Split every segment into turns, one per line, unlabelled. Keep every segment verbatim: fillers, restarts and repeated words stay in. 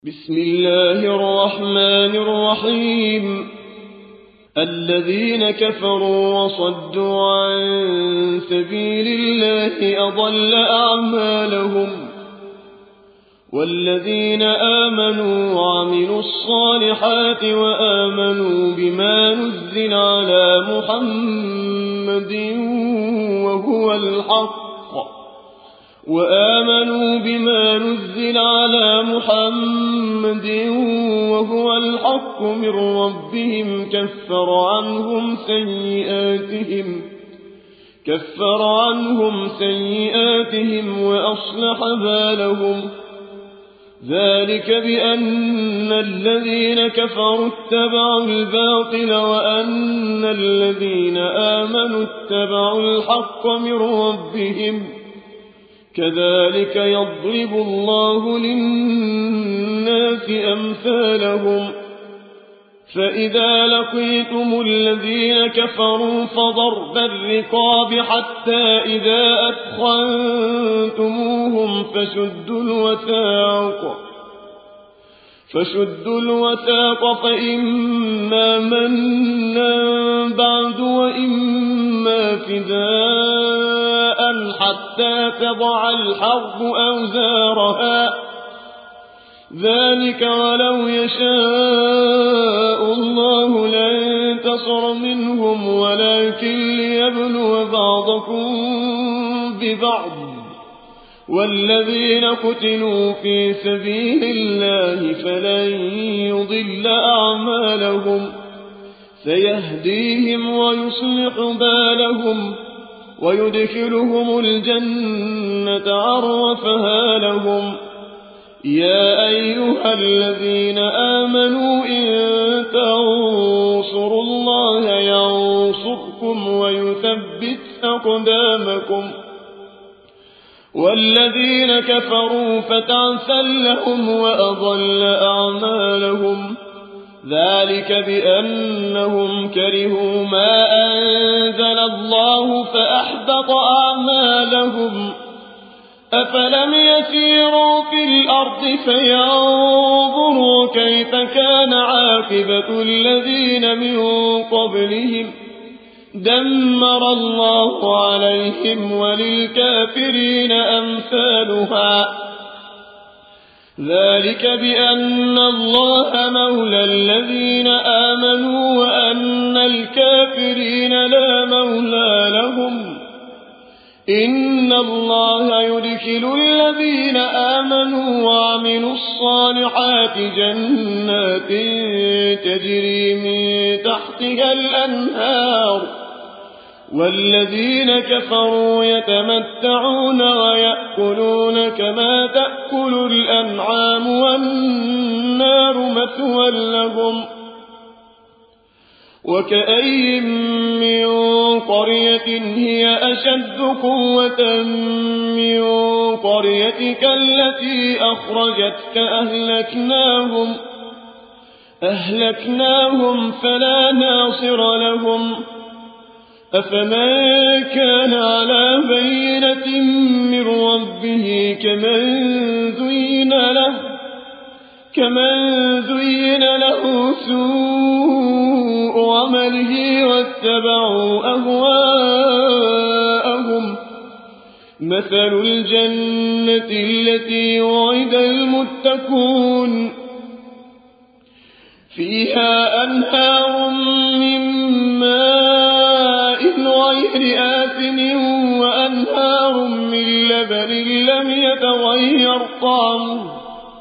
بسم الله الرحمن الرحيم. الذين كفروا وصدوا عن سبيل الله أضل أعمالهم، والذين آمنوا وعملوا الصالحات وآمنوا بما نزل على محمد وهو الحق وآمنوا بما نزل على محمد وهو الحق من ربهم كفر عنهم سيئاتهم كفر عنهم سيئاتهم وأصلح بالهم. ذلك بأن الذين كفروا اتبعوا الباطل وأن الذين آمنوا اتبعوا الحق من ربهم. كذلك يضرب الله للناس أمثالهم. فإذا لقيتم الذين كفروا فضرب الرقاب حتى إذا أثخنتموهم فشدوا الوثاق فشدوا الوثاق فإما منا بعد وإما فداء حتى تضع الحرب أوزارها. ذلك ولو يشاء الله لانتصر منهم ولكن ليبلو بعضكم ببعض. والذين قتلوا في سبيل الله فلن يضل أعمالهم سيهديهم ويصلح بالهم ويدخلهم الجنة عرفها لهم. يا أيها الذين آمنوا إن تنصروا الله ينصركم ويثبت أقدامكم. والذين كفروا فتعسا لهم وأضل أعمالهم. ذلك بأنهم كرهوا ما أنزل الله فأحبط أعمالهم. أفلم يسيروا في الأرض فينظروا كيف كان عاقبة الذين من قبلهم دمر الله عليهم وللكافرين أمثالها. ذلك بأن الله مولى الذين آمنوا وأن الكافرين لا مولى لهم. إن الله يدخل الذين آمنوا وعملوا الصالحات جنات تجري من تحتها الأنهار، والذين كفروا يتمتعون ويأكلون كما تأكل الأنعام والنار مثوى لهم. وكأي من قرية هي أشد قوة من قريتك التي أخرجتك أهلكناهم أهلكناهم فلا ناصر لهم. أفمن كان على بينة من ربه كمن زين له كمن زين له سوء عمله واتبعوا أهواءهم. مثل الجنة التي وعد المتقون فيها أنهار من ماء غير آسن وأنهار من لبن لم يتغير طعمه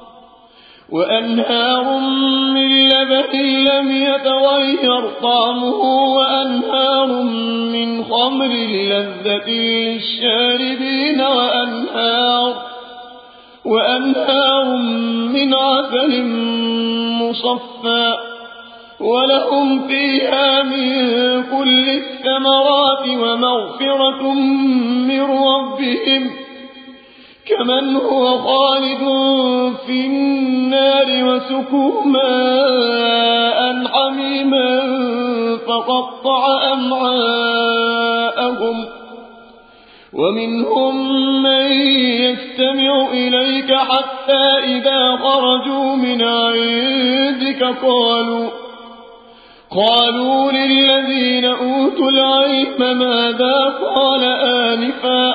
وأنهار من لبن لم يتغير طعمه وأنهار من خمر لذة للشاربين وأنهار وأنهار من عسل مصفى ولهم فيها من كل الثمرات ومغفرة من ربهم كمن هو خالد في النار وسقوا ماء حميما فقطع أمعاءهم ومنهم من يستمع إليك حتى إذا خرجوا من عندك قالوا قالوا للذين أوتوا العلم ماذا قال آنفا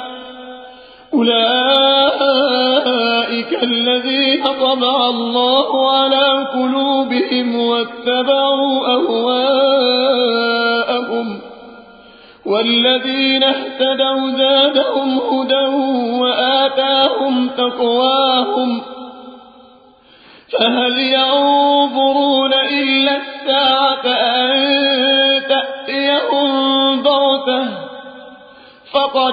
أولئك الذين طبع الله على قلوبهم واتبعوا أهواءهم والذين اهتدوا زادهم هدى وآتاهم تقواهم فهل ينظرون إلا الساعة أن تأتيهم بغتة فقد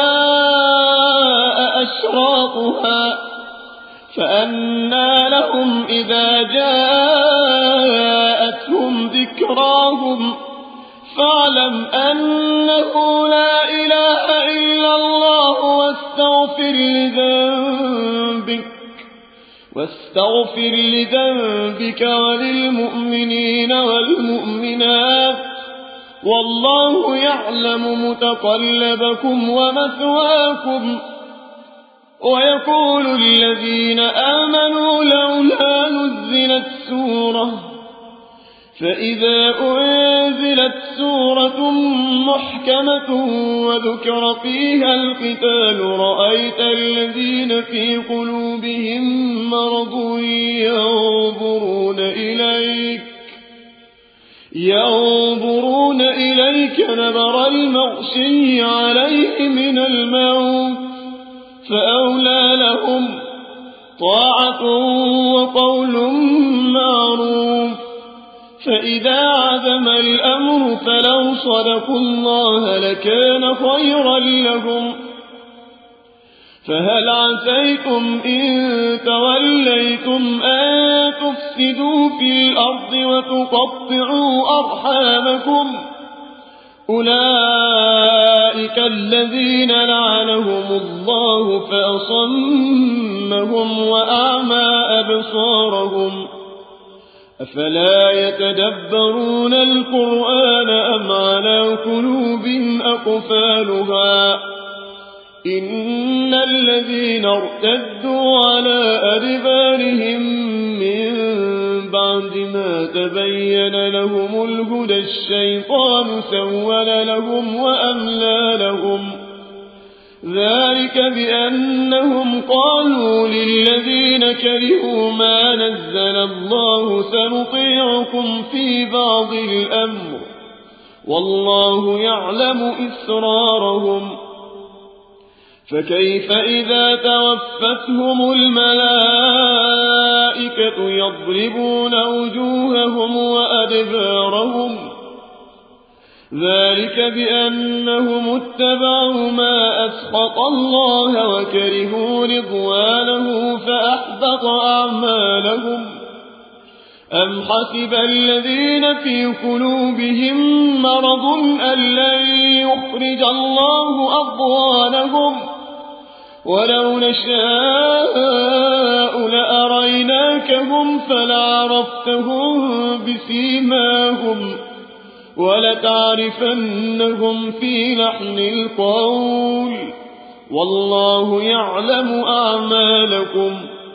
جاء أشراطها فأنى لهم إذا جاءتهم ذكراهم فاعلم أنه لا إله إلا الله واستغفر لذنبك واستغفر لذنبك وللمؤمنين والمؤمنات والله يعلم متقلبكم ومثواكم. ويقول الذين آمنوا لولا نزلت سورة فإذا أنزلت سورة محكمة وذكر فيها القتال رأيت الذين في قلوبهم مرض ينظرون إليك ينظرون إليك نظر المغشي عليه من الموت فأولى لهم طاعة وقول معروف. فإذا عزم الأمر فلو صدقوا الله لكان خيرا لهم. فهل عسيتم إن توليتم أن تفسدوا في الأرض وتقطعوا أرحامكم أولئك الذين لعنهم الله فأصمهم وأعمى أبصارهم أفلا يتدبرون القرآن أم على قلوب أقفالها إن الذين ارتدوا على أدبارهم من بعد ما تبين لهم الهدى الشيطان سول لهم وأملى لهم ذلك بأنهم قالوا للذين كرهوا ما نزل الله سنطيعكم في بعض الأمر والله يعلم إسرارهم. فكيف إذا توفتهم الملائكة يضربون وجوههم وأدبارهم ذلك بأنهم اتبعوا ما أسخط الله وكرهوا رضوانه فأحبط أعمالهم. أم حسب الذين في قلوبهم مرض أن لن يخرج الله أضغانهم ولو نشاء لأريناكهم فلعرفتهم بسيماهم ولتعرفنهم في لحن القول والله يعلم أعمالكم.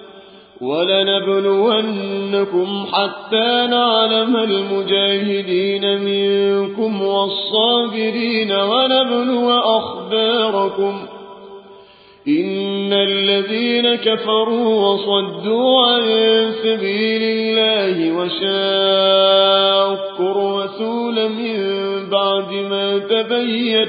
ولنبلونكم حتى نعلم المجاهدين منكم والصابرين ونبلو أخباركم. إن الذين كفروا وصدوا عن سبيل الله وشاقوا الرسول من بعد ما تبين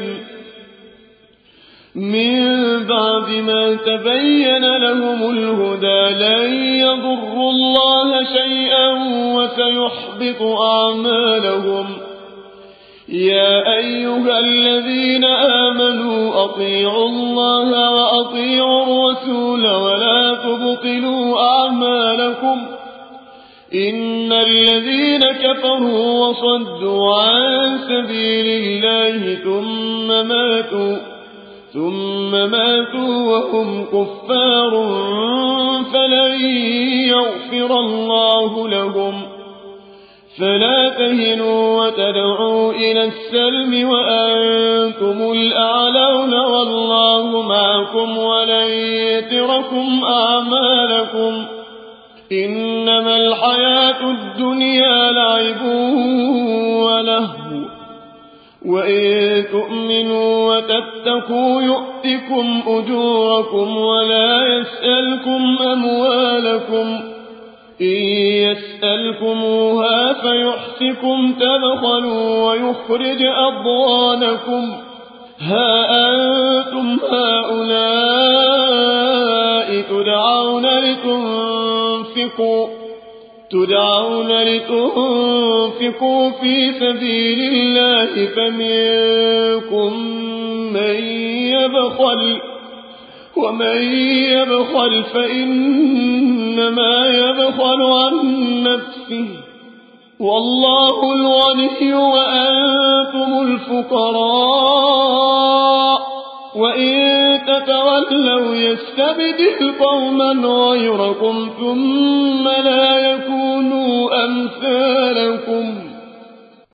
من بعد ما تبين لهم الهدى لن يضروا الله شيئا وسيحبط أعمالهم. يا أيها الذين آمنوا أطيعوا الله وأطيعوا الرسول ولا تبطلوا أعمالكم. إن الذين كفروا وصدوا عن سبيل الله ثم ماتوا ثم ماتوا وهم كفار فلن يغفر الله لهم فلا تهنوا وتدعوا إلى السلم وأنتم الأعلون والله معكم ولن يتركم أعمالكم إنما الحياة الدنيا لعب ولهو وإن تؤمنوا وتتقوا يؤتكم أجوركم ولا يسألكم أموالكم إن يسألكموها فيحفكم تبخلوا ويخرج أضغانكم ها أنتم هؤلاء تدعون لتنفقوا تدعون لتنفقوا في سبيل الله فمنكم من يبخل ومن يبخل فإنما يبخل عن نفسه والله الغني وأنتم الفقراء وإن تتولوا يستبدل قوما غيركم ثم لا يكونوا أمثالكم